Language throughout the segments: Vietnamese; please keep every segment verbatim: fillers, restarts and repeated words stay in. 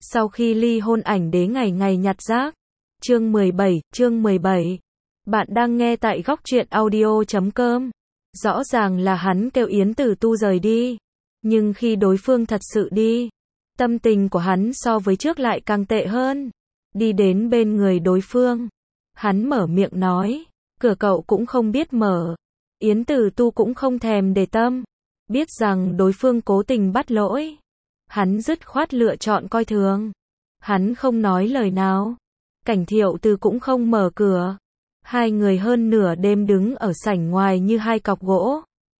Sau khi ly hôn ảnh đế ngày ngày nhặt rác. Chương mười bảy, chương mười bảy. Bạn đang nghe tại góc truyện audio chấm com. Rõ ràng là hắn kêu Yến Tử Tu rời đi. Nhưng khi đối phương thật sự đi, tâm tình của hắn so với trước lại càng tệ hơn. Đi đến bên người đối phương, hắn mở miệng nói, cửa cậu cũng không biết mở. Yến Tử Tu cũng không thèm để tâm, biết rằng đối phương cố tình bắt lỗi. Hắn dứt khoát lựa chọn coi thường. Hắn không nói lời nào. Cảnh Thiệu Từ cũng không mở cửa. Hai người hơn nửa đêm đứng ở sảnh ngoài như hai cọc gỗ.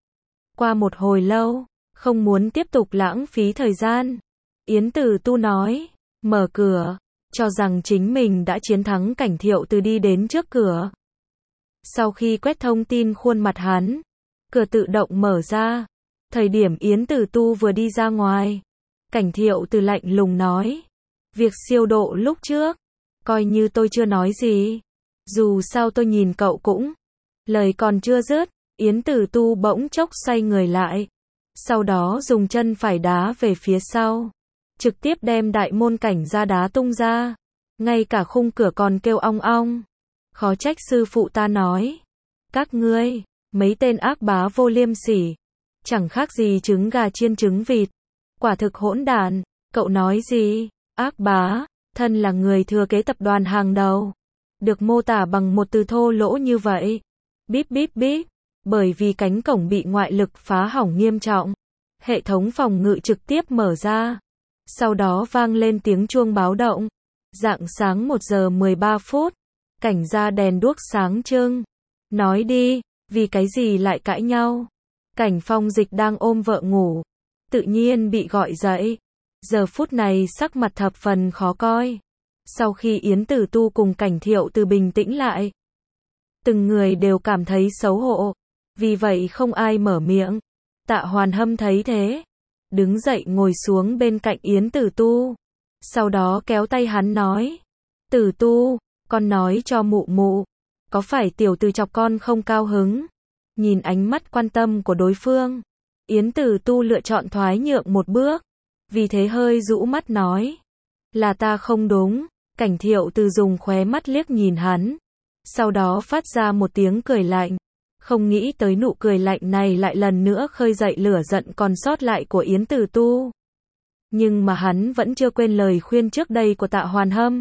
Qua một hồi lâu, không muốn tiếp tục lãng phí thời gian, Yến Tử Tu nói, mở cửa, cho rằng chính mình đã chiến thắng. Cảnh Thiệu Từ đi đến trước cửa. Sau khi quét thông tin khuôn mặt hắn, cửa tự động mở ra. Thời điểm Yến Tử Tu vừa đi ra ngoài, Cảnh Thiệu Từ lạnh lùng nói, việc siêu độ lúc trước, coi như tôi chưa nói gì. Dù sao tôi nhìn cậu cũng. Lời còn chưa dứt, Yến Tử Tu bỗng chốc xoay người lại. Sau đó dùng chân phải đá về phía sau. Trực tiếp đem đại môn cảnh ra đá tung ra. Ngay cả khung cửa còn kêu ong ong. Khó trách sư phụ ta nói. Các ngươi, mấy tên ác bá vô liêm sỉ. Chẳng khác gì trứng gà chiên trứng vịt. Quả thực hỗn đản. Cậu nói gì? Ác bá, thân là người thừa kế tập đoàn hàng đầu. Được mô tả bằng một từ thô lỗ như vậy. Bíp bíp bíp. Bởi vì cánh cổng bị ngoại lực phá hỏng nghiêm trọng. Hệ thống phòng ngự trực tiếp mở ra. Sau đó vang lên tiếng chuông báo động. Rạng sáng một giờ mười ba phút. Cảnh ra đèn đuốc sáng trưng. Nói đi, vì cái gì lại cãi nhau? Cảnh Phong Dịch đang ôm vợ ngủ. Tự nhiên bị gọi dậy. Giờ phút này sắc mặt thập phần khó coi. Sau khi Yến Tử Tu cùng Cảnh Thiệu Từ bình tĩnh lại, từng người đều cảm thấy xấu hổ. Vì vậy không ai mở miệng. Tạ Hoàn Hâm thấy thế, đứng dậy ngồi xuống bên cạnh Yến Tử Tu. Sau đó kéo tay hắn nói, Tử Tu, con nói cho mụ mụ, có phải tiểu Từ chọc con không cao hứng? Nhìn ánh mắt quan tâm của đối phương, Yến Tử Tu lựa chọn thoái nhượng một bước. Vì thế hơi rũ mắt nói, là ta không đúng. Cảnh Thiệu Từ dùng khóe mắt liếc nhìn hắn. Sau đó phát ra một tiếng cười lạnh. Không nghĩ tới nụ cười lạnh này lại lần nữa khơi dậy lửa giận còn sót lại của Yến Tử Tu. Nhưng mà hắn vẫn chưa quên lời khuyên trước đây của Tạ Hoàn Hâm.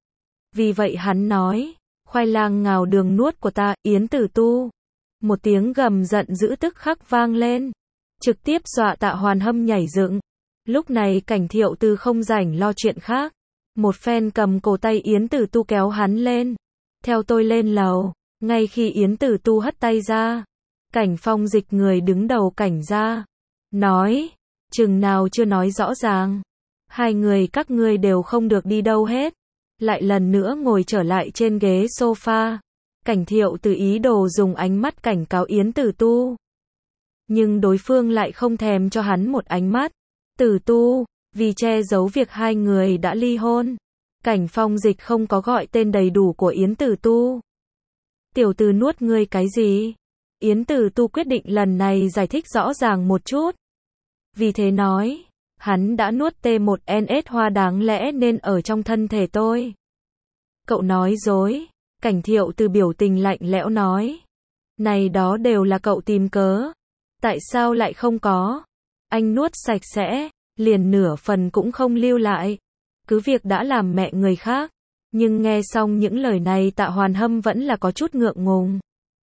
Vì vậy hắn nói, khoai lang ngào đường nuốt của ta, Yến Tử Tu. Một tiếng gầm giận dữ tức khắc vang lên. Trực tiếp dọa Tạ Hoàn Hâm nhảy dựng. Lúc này Cảnh Thiệu Từ không rảnh lo chuyện khác. Một phen cầm cổ tay Yến Tử Tu kéo hắn lên. Theo tôi lên lầu. Ngay khi Yến Tử Tu hất tay ra, Cảnh Phong Dịch người đứng đầu cảnh ra. Nói, chừng nào chưa nói rõ ràng. Hai người các ngươi đều không được đi đâu hết. Lại lần nữa ngồi trở lại trên ghế sofa. Cảnh Thiệu Từ ý đồ dùng ánh mắt cảnh cáo Yến Tử Tu. Nhưng đối phương lại không thèm cho hắn một ánh mắt. Tử Tu, vì che giấu việc hai người đã ly hôn, Cảnh Phong Dịch không có gọi tên đầy đủ của Yến Tử Tu. Tiểu Từ nuốt ngươi cái gì? Yến Tử Tu quyết định lần này giải thích rõ ràng một chút. Vì thế nói, hắn đã nuốt T một N S hoa đáng lẽ nên ở trong thân thể tôi. Cậu nói dối. Cảnh Thiệu Từ biểu tình lạnh lẽo nói. Này đó đều là cậu tìm cớ. Tại sao lại không có? Anh nuốt sạch sẽ, liền nửa phần cũng không lưu lại. Cứ việc đã làm mẹ người khác. Nhưng nghe xong những lời này Tạ Hoàn Hâm vẫn là có chút ngượng ngùng.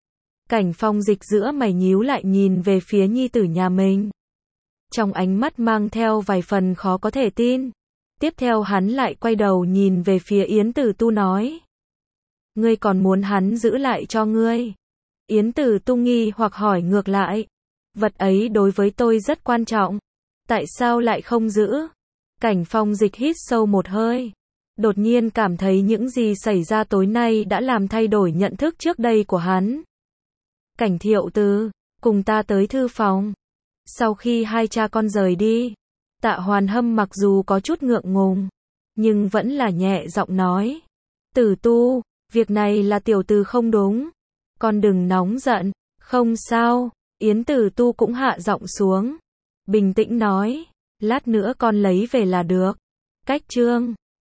Cảnh Phong Dịch giữa mày nhíu lại nhìn về phía nhi tử nhà mình. Trong ánh mắt mang theo vài phần khó có thể tin. Tiếp theo hắn lại quay đầu nhìn về phía Yến Tử Tu nói. Ngươi còn muốn hắn giữ lại cho ngươi? Yến Tử Tu nghi hoặc hỏi ngược lại. Vật ấy đối với tôi rất quan trọng. Tại sao lại không giữ? Cảnh Phong Dịch hít sâu một hơi. Đột nhiên cảm thấy những gì xảy ra tối nay đã làm thay đổi nhận thức trước đây của hắn. Cảnh Thiệu Từ, cùng ta tới thư phòng. Sau khi hai cha con rời đi, Tạ Hoàn Hâm mặc dù có chút ngượng ngùng, nhưng vẫn là nhẹ giọng nói. Tử Tu, việc này là tiểu Từ không đúng. Con đừng nóng giận. Không sao. Yến Tử Tu cũng hạ giọng xuống. Bình tĩnh nói. Lát nữa con lấy về là được. cách chương